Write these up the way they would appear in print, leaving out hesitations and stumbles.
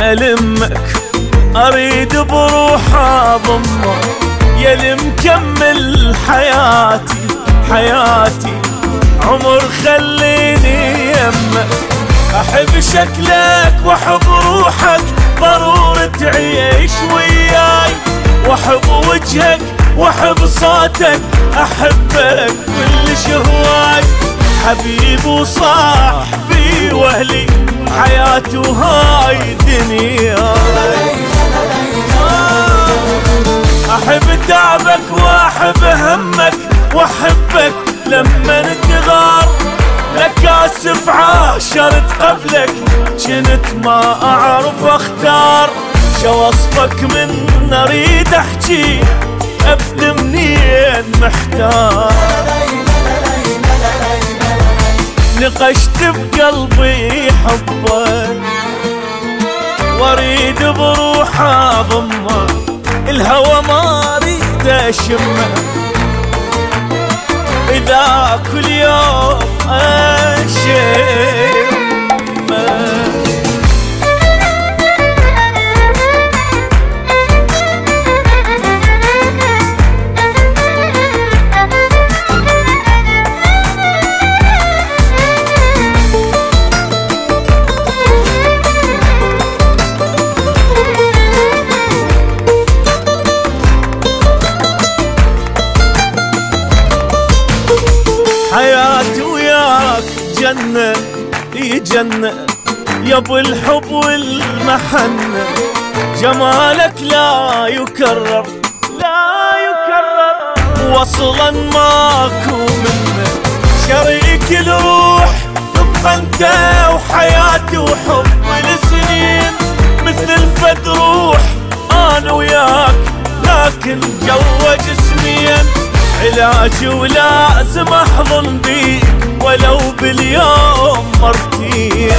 ألمك أريد بروح أضمك، يلي مكمل حياتي عمر خليني يمك. أحب شكلك وأحب روحك ضروري تعيش وياي، وأحب وجهك وأحب صوتك أحبك كلش هواي. حبيبي وصاحبي وأهلي حياتي وهاي دنيا. أحب تعبك وأحب همك وأحبك لما نتغار. لك آسف عاشرت قبلك جنت ما أعرف أختار. شو وصفك من أريد أحكي أبدأ منين محتار. نقشت بقلبي حبك واريد بروح أضمك، الهوى ما اريد اشمه اذا كل يوم اشمه. حياتي وياك جنة هي جنة يا ابو الحب والمحنة. جمالك لا يكرر وصلا ماكو منه. شريك الروح تبقى انت وحياتي وحب السنين. مثل الفد روح انا وياك لكن جوا جسمين. علاجي ولازم احضن بيك ولو باليوم مرتين.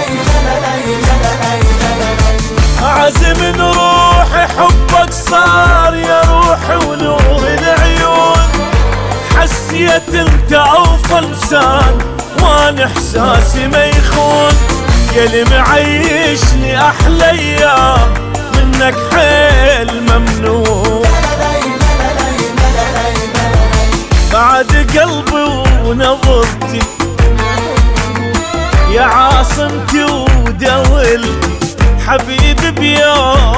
اعز من روحي حبك صار يا روحي ونور العيون. حسيت انت اوفى انسان وانا احساسي ما يخون. يلي معيشني احلى ايام منك حيل ممنون. بعد قلبي ونظرتي يا عاصمتي ودولتي. حبيبي بيوم